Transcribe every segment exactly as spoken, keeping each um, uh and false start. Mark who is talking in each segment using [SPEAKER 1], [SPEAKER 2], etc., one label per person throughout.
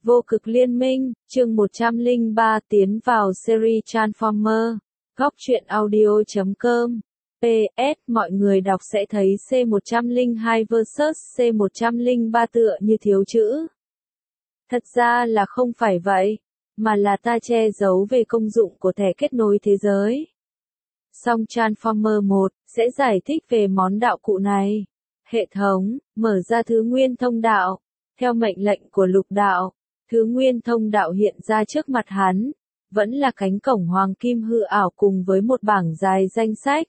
[SPEAKER 1] Vô cực liên minh, chương một trăm lẻ ba tiến vào series Transformer. Góc truyện audio chấm com. pê ét Mọi người đọc sẽ thấy C một trăm lẻ hai versus C một trăm lẻ ba tựa như thiếu chữ. Thật ra là không phải vậy, mà là ta che giấu về công dụng của thẻ kết nối thế giới. Song Transformer một sẽ giải thích về món đạo cụ này. Hệ thống, mở ra thứ nguyên thông đạo. Theo mệnh lệnh của lục đạo, thứ nguyên thông đạo hiện ra trước mặt hắn, vẫn là cánh cổng hoàng kim hư ảo cùng với một bảng dài danh sách.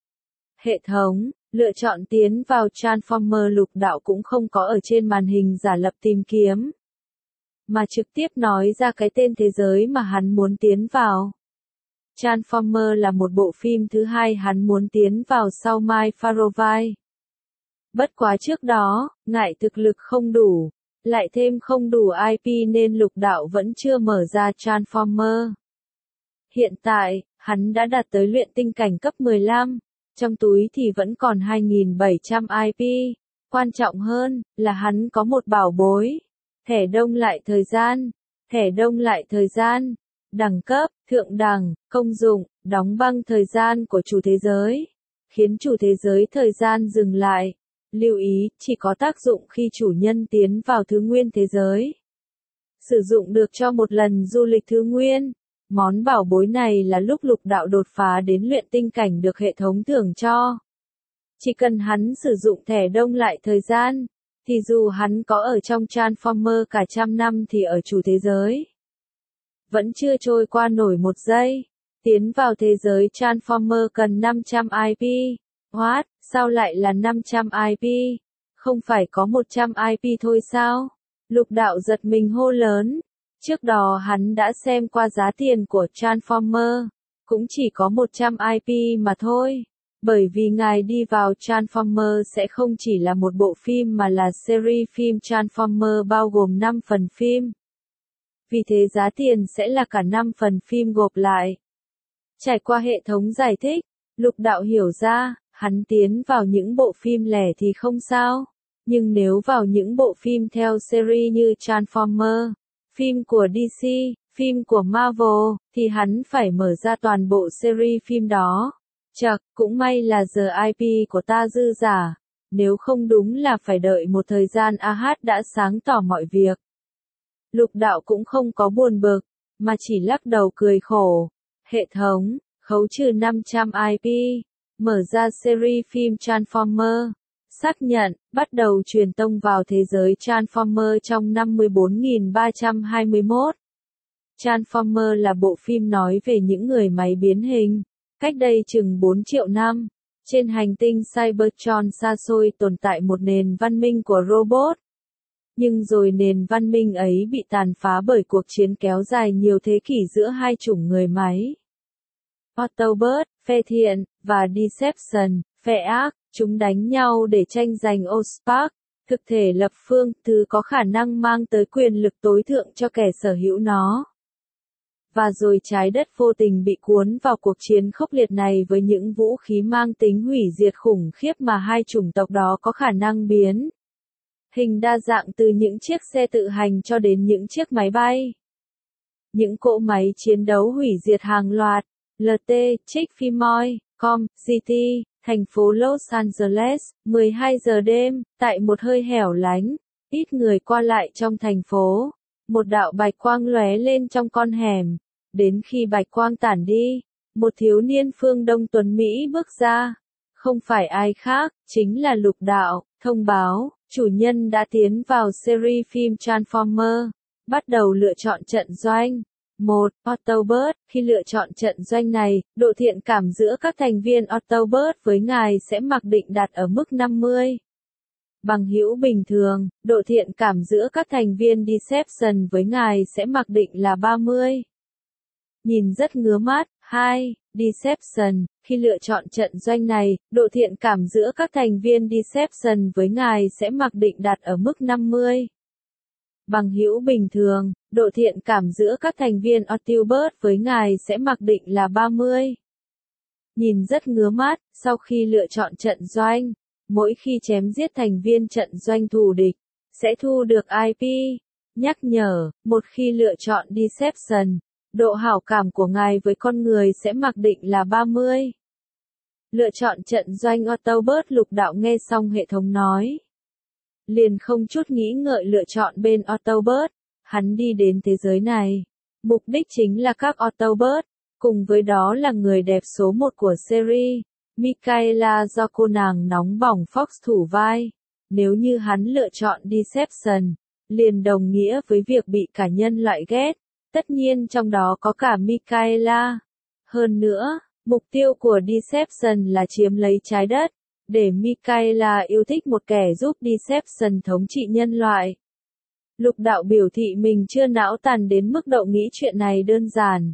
[SPEAKER 1] Hệ thống, lựa chọn tiến vào Transformer lục đạo cũng không có ở trên màn hình giả lập tìm kiếm, mà trực tiếp nói ra cái tên thế giới mà hắn muốn tiến vào. Transformer là một bộ phim thứ hai hắn muốn tiến vào sau My Farovite. Bất quá trước đó, ngại thực lực không đủ, lại thêm không đủ i pê nên lục đạo vẫn chưa mở ra Transformer. Hiện tại, hắn đã đạt tới luyện tinh cảnh cấp mười lăm, trong túi thì vẫn còn hai nghìn bảy trăm i pê. Quan trọng hơn, là hắn có một bảo bối. Thẻ đông lại thời gian. Thẻ đông lại thời gian. Đẳng cấp, thượng đẳng, công dụng, đóng băng thời gian của chủ thế giới. Khiến chủ thế giới thời gian dừng lại. Lưu ý, chỉ có tác dụng khi chủ nhân tiến vào thứ nguyên thế giới. Sử dụng được cho một lần du lịch thứ nguyên. Món bảo bối này là lúc lục đạo đột phá đến luyện tinh cảnh được hệ thống thưởng cho. Chỉ cần hắn sử dụng thẻ đông lại thời gian, thì dù hắn có ở trong Transformer cả trăm năm thì ở chủ thế giới vẫn chưa trôi qua nổi một giây. Tiến vào thế giới Transformer cần năm trăm i pê. What? Sao lại là năm trăm i pê? Không phải có một trăm i pê thôi sao? Lục đạo giật mình hô lớn. Trước đó hắn đã xem qua giá tiền của Transformer, cũng chỉ có một trăm i pê mà thôi. Bởi vì ngài đi vào Transformer sẽ không chỉ là một bộ phim mà là series phim Transformer bao gồm năm phần phim. Vì thế giá tiền sẽ là cả năm phần phim gộp lại. Trải qua hệ thống giải thích, lục đạo hiểu ra, hắn tiến vào những bộ phim lẻ thì không sao. Nhưng nếu vào những bộ phim theo series như Transformer, phim của đê xê, phim của Marvel, thì hắn phải mở ra toàn bộ series phim đó. Chật, cũng may là giờ i pê của ta dư giả, nếu không đúng là phải đợi một thời gian a hát đã sáng tỏ mọi việc. Lục đạo cũng không có buồn bực, mà chỉ lắc đầu cười khổ. Hệ thống, khấu trừ năm trăm i pê, mở ra series phim Transformer. Xác nhận, bắt đầu truyền tông vào thế giới Transformer trong năm bốn nghìn ba trăm hai mươi mốt. Transformer là bộ phim nói về những người máy biến hình. Cách đây chừng bốn triệu năm, trên hành tinh Cybertron xa xôi tồn tại một nền văn minh của robot. Nhưng rồi nền văn minh ấy bị tàn phá bởi cuộc chiến kéo dài nhiều thế kỷ giữa hai chủng người máy. Autobot, phe thiện, và Deception, phe ác. Chúng đánh nhau để tranh giành Allspark, thực thể lập phương, thứ có khả năng mang tới quyền lực tối thượng cho kẻ sở hữu nó. Và rồi trái đất vô tình bị cuốn vào cuộc chiến khốc liệt này với những vũ khí mang tính hủy diệt khủng khiếp mà hai chủng tộc đó có khả năng biến hình đa dạng, từ những chiếc xe tự hành cho đến những chiếc máy bay. Những cỗ máy chiến đấu hủy diệt hàng loạt. lờ tê, Chick-fil-A, Com, giê tê, thành phố Los Angeles, mười hai giờ đêm, tại một hơi hẻo lánh, ít người qua lại trong thành phố. Một đạo bạch quang lóe lên trong con hẻm. Đến khi bạch quang tản đi, một thiếu niên phương Đông tuấn Mỹ bước ra. Không phải ai khác, chính là lục đạo, thông báo, chủ nhân đã tiến vào series phim Transformer. Bắt đầu lựa chọn trận doanh. một. Autobot. Khi lựa chọn trận doanh này, độ thiện cảm giữa các thành viên Autobot với ngài sẽ mặc định đạt ở mức năm mươi. Bằng hữu bình thường, độ thiện cảm giữa các thành viên Deception với ngài sẽ mặc định là ba mươi. Nhìn rất ngứa mắt. hai. Deception. Khi lựa chọn trận doanh này, độ thiện cảm giữa các thành viên Deception với ngài sẽ mặc định đạt ở mức năm mươi. Bằng hữu bình thường, độ thiện cảm giữa các thành viên Autobot với ngài sẽ mặc định là ba mươi. Nhìn rất ngứa mắt, sau khi lựa chọn trận doanh, mỗi khi chém giết thành viên trận doanh thù địch, sẽ thu được i pê. Nhắc nhở, một khi lựa chọn Deception, độ hảo cảm của ngài với con người sẽ mặc định là ba mươi. Lựa chọn trận doanh Autobot. Lục đạo nghe xong hệ thống nói, liền không chút nghĩ ngợi lựa chọn bên Autobot. Hắn đi đến thế giới này, mục đích chính là các Autobot, cùng với đó là người đẹp số một của series, Mikaela do cô nàng nóng bỏng Fox thủ vai. Nếu như hắn lựa chọn Deception, liền đồng nghĩa với việc bị cả nhân loại ghét, tất nhiên trong đó có cả Mikaela. Hơn nữa, mục tiêu của Deception là chiếm lấy trái đất, để Mikaela yêu thích một kẻ giúp Deception thống trị nhân loại. Lục đạo biểu thị mình chưa não tàn đến mức độ nghĩ chuyện này đơn giản.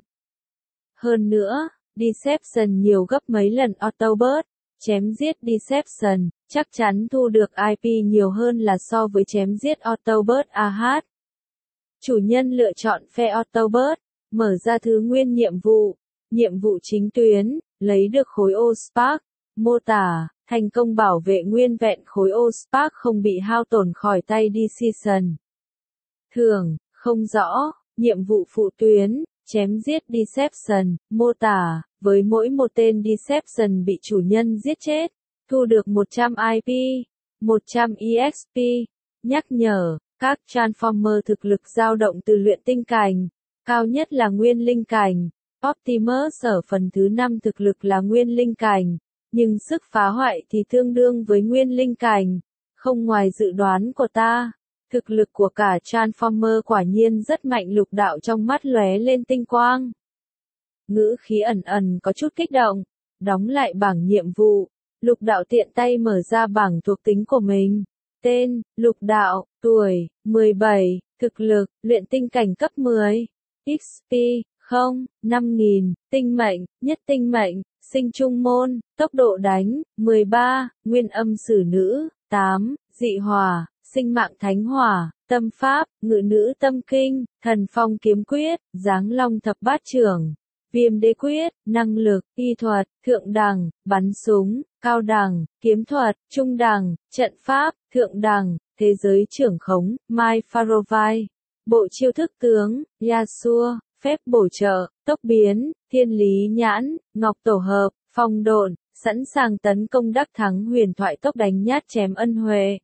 [SPEAKER 1] Hơn nữa, Deception nhiều gấp mấy lần Autobot, chém giết Deception, chắc chắn thu được i pê nhiều hơn là so với chém giết Autobot a hát. Chủ nhân lựa chọn phe Autobot, mở ra thứ nguyên nhiệm vụ, nhiệm vụ chính tuyến, lấy được khối ô Spark, mô tả, thành công bảo vệ nguyên vẹn khối ô Spark không bị hao tổn khỏi tay Deception. Thường, không rõ, nhiệm vụ phụ tuyến, chém giết Deception, mô tả, với mỗi một tên Deception bị chủ nhân giết chết, thu được một trăm i pê, một trăm e ích pê. Nhắc nhở, các Transformer thực lực dao động từ luyện tinh cảnh, cao nhất là nguyên linh cảnh. Optimus ở phần thứ năm thực lực là nguyên linh cảnh, nhưng sức phá hoại thì tương đương với nguyên linh cảnh. Không ngoài dự đoán của ta, thực lực của cả Transformer quả nhiên rất mạnh. Lục đạo trong mắt lóe lên tinh quang. Ngữ khí ẩn ẩn có chút kích động, đóng lại bảng nhiệm vụ. Lục đạo tiện tay mở ra bảng thuộc tính của mình. Tên, Lục đạo, tuổi, mười bảy, thực lực, luyện tinh cảnh cấp mười, ích pê, không, năm nghìn, tinh mệnh, nhất tinh mệnh, sinh trung môn, tốc độ đánh, mười ba, nguyên âm sử nữ, tám, dị hỏa, sinh mạng thánh hỏa, tâm pháp, ngự nữ tâm kinh, thần phong kiếm quyết, giáng long thập bát trưởng, viêm đế quyết, năng lực, y thuật, thượng đẳng, bắn súng, cao đẳng, kiếm thuật, trung đẳng, trận pháp, thượng đẳng, thế giới trưởng khống, Mai Farovai, bộ chiêu thức tướng, Yasuo, phép bổ trợ, tốc biến, thiên lý nhãn, ngọc tổ hợp, phong độn, sẵn sàng tấn công đắc thắng huyền thoại tốc đánh nhát chém ân huệ.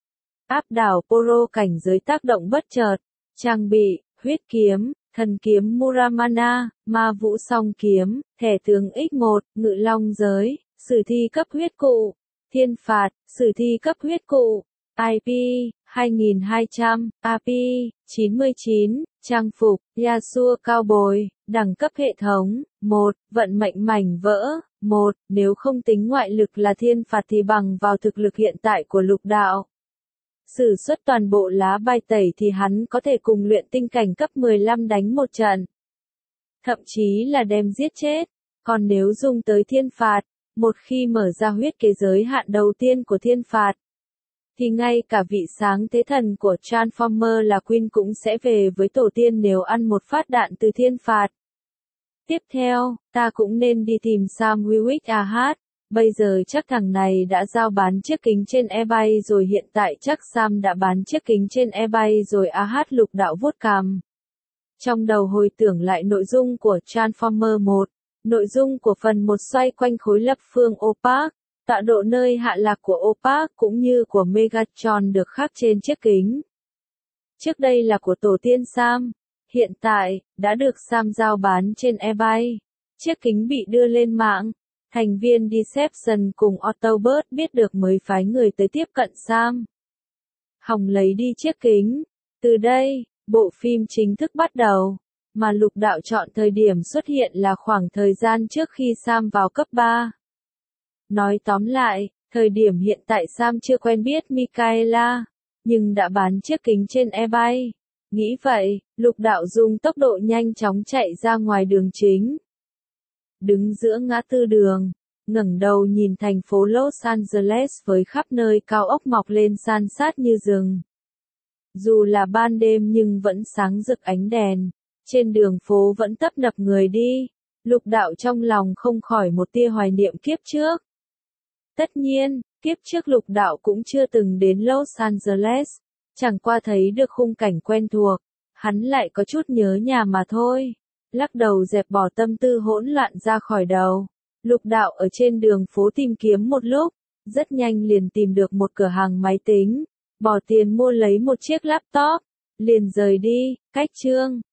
[SPEAKER 1] Áp đảo Poro cảnh giới tác động bất chợt, trang bị, huyết kiếm, thần kiếm Muramana, ma vũ song kiếm, thẻ tướng ích một, ngự long giới, sử thi cấp huyết cụ, thiên phạt, sử thi cấp huyết cụ, i pê, hai nghìn hai trăm, a pê, chín mươi chín, trang phục, Yasuo cao bồi, đẳng cấp hệ thống, một, vận mệnh mảnh vỡ, một, nếu không tính ngoại lực là thiên phạt thì bằng vào thực lực hiện tại của lục đạo. Sử xuất toàn bộ lá bài tẩy thì hắn có thể cùng luyện tinh cảnh cấp mười lăm đánh một trận. Thậm chí là đem giết chết. Còn nếu dùng tới thiên phạt, một khi mở ra huyết kế giới hạn đầu tiên của thiên phạt, thì ngay cả vị sáng thế thần của Transformer là Queen cũng sẽ về với tổ tiên nếu ăn một phát đạn từ thiên phạt. Tiếp theo, ta cũng nên đi tìm Sam Witwick a hát. Bây giờ chắc thằng này đã giao bán chiếc kính trên eBay rồi, hiện tại chắc Sam đã bán chiếc kính trên eBay rồi. a hát lục đạo vuốt cằm. Trong đầu hồi tưởng lại nội dung của Transformer một, nội dung của phần một xoay quanh khối lập phương Opak, tọa độ nơi hạ lạc của Opak cũng như của Megatron được khắc trên chiếc kính. Trước đây là của tổ tiên Sam, hiện tại, đã được Sam giao bán trên eBay. Chiếc kính bị đưa lên mạng. Thành viên Deception cùng Autobot biết được mới phái người tới tiếp cận Sam. Hòng lấy đi chiếc kính. Từ đây, bộ phim chính thức bắt đầu, mà lục đạo chọn thời điểm xuất hiện là khoảng thời gian trước khi Sam vào cấp ba. Nói tóm lại, thời điểm hiện tại Sam chưa quen biết Mikaela, nhưng đã bán chiếc kính trên eBay. Nghĩ vậy, lục đạo dùng tốc độ nhanh chóng chạy ra ngoài đường chính. Đứng giữa ngã tư đường, ngẩng đầu nhìn thành phố Los Angeles với khắp nơi cao ốc mọc lên san sát như rừng. Dù là ban đêm nhưng vẫn sáng rực ánh đèn, trên đường phố vẫn tấp nập người đi, lục đạo trong lòng không khỏi một tia hoài niệm kiếp trước. Tất nhiên, kiếp trước lục đạo cũng chưa từng đến Los Angeles, Chẳng qua thấy được khung cảnh quen thuộc, hắn lại có chút nhớ nhà mà thôi. Lắc đầu dẹp bỏ tâm tư hỗn loạn ra khỏi đầu. Lục Đạo ở trên đường phố tìm kiếm một lúc, rất nhanh liền tìm được một cửa hàng máy tính, bỏ tiền mua lấy một chiếc laptop, liền rời đi. Cách chương